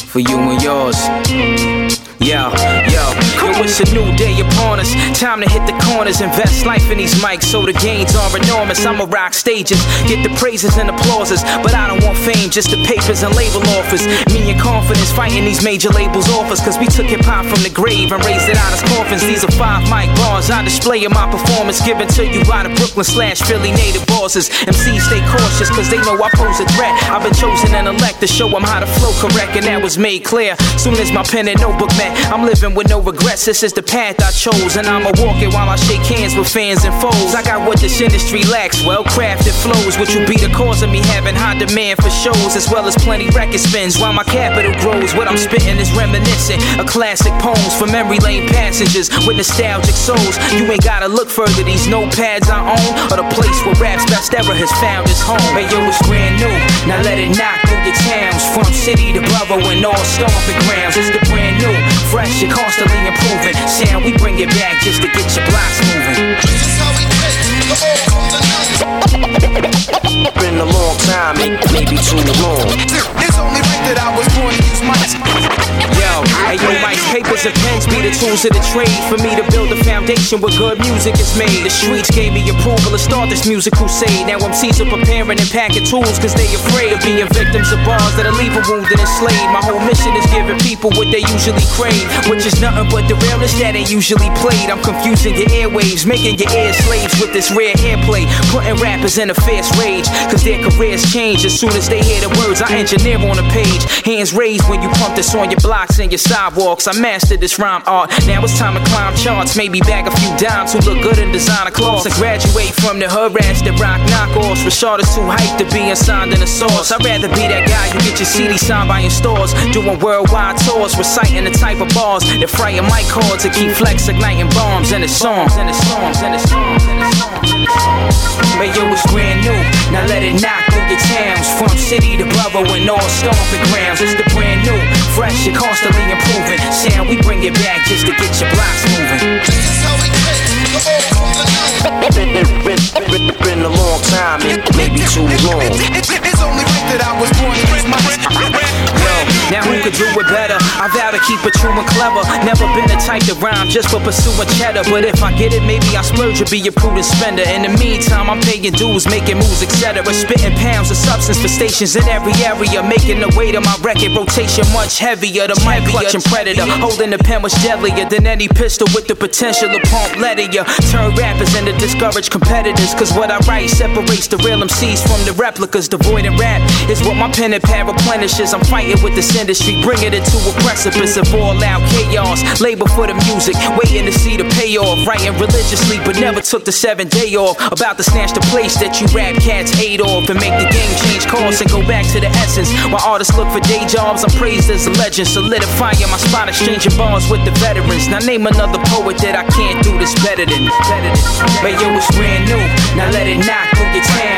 for you and yours. Yo, it's a new day upon us. Time to hit the corners, invest life in these mics so the gains are enormous. I'ma rock stages, get the praises and applauses, but I don't want fame, just the papers and label offers. Me and confidence fighting these major labels offers, cause we took hip-hop from the grave and raised it out as coffins. These are 5 mic bars I display in my performance, given to you by the Brooklyn/Philly native bosses. MCs stay cautious cause they know I pose a threat. I've been chosen and elected to show them how to flow correct, and that was made clear soon as my pen and notebook met. I'm living with no regrets, this is the path I chose, and I'ma walk it while I shake hands with fans and foes. I got what this industry lacks, well-crafted flows, which will be the cause of me having high demand for shows, as well as plenty record spins while my capital grows. What I'm spitting is reminiscent of classic poems for memory lane passengers with nostalgic souls. You ain't gotta look further, these notepads I own are the place where rap's best era has found its home. Hey yo, it's brand new, now let it knock through your towns, from city to borough and all stomping grounds. It's the brand new, fresh and constantly improving sound. We bring it back just to get your blocks moving. This is how we been a long time, maybe too long. It's only right that I was born to use mics. Yo, mics, papers, and pens be the tools of the trade for me to build a foundation where good music is made. The streets gave me approval to start this music crusade. Now MCs are preparing and packing tools cause they afraid of being victims of bars that'll leave a wounded and slayed. My whole mission is giving people what they usually crave, which is nothing but the realness that ain't usually played. I'm confusing your airwaves, making your ear slaves with this rare airplay, putting rappers in a fierce rage cause their careers change as soon as they hear the words I engineer on a page. Hands raised when you pump this on your blocks and your sidewalks. I mastered this rhyme art, now it's time to climb charts, maybe bag a few dimes who look good in designer clothes, and graduate from the harass that rock knockoffs. Rashard is too hyped to be unsigned in a source. I'd rather be that guy you get your CD signed by in stores, doing worldwide tours, reciting the type of bars that frighten mic chords and keep flex igniting bombs in the songs, and the songs, and the songs, and the songs. But yo, it's brand new, now let it knock through your towns, from city to borough and all stomping grounds. It's the brand new, fresh and constantly improving sound. We bring it back just to get your blocks moving. This is how we Been a long time, maybe too long. It's only right that I was born to use mics. Yo, now who could do it better? I vow to keep it true and clever. Never been the type to rhyme just for pursuing cheddar, but if I get it, maybe I splurge or be a prudent spender. In the meantime, I'm paying dues, making moves, etc. Spitting pounds of substance for stations in every area, making the weight of my record rotation much heavier. The mic clutching predator, holding the pen was deadlier than any pistol with the potential to pump lead in ya. Turn rappers into discouraged competitors, cause what I write separates the real MCs from the replicas. Devoid in rap is what my pen and pad replenishes. I'm fighting with this industry, bringing it to a precipice of all out chaos. Labor for the music, waiting to see the payoff. Writing religiously, but never took the 7-day off. About to snatch the place that you rap cats hate off, and make the game change course and go back to the essence. While artists look for day jobs, I'm praised as a legend, solidifying my spot, exchanging bars with the veterans. Now name another poet that I can't do this better than. But yo, it's brand new, now let it knock through your town.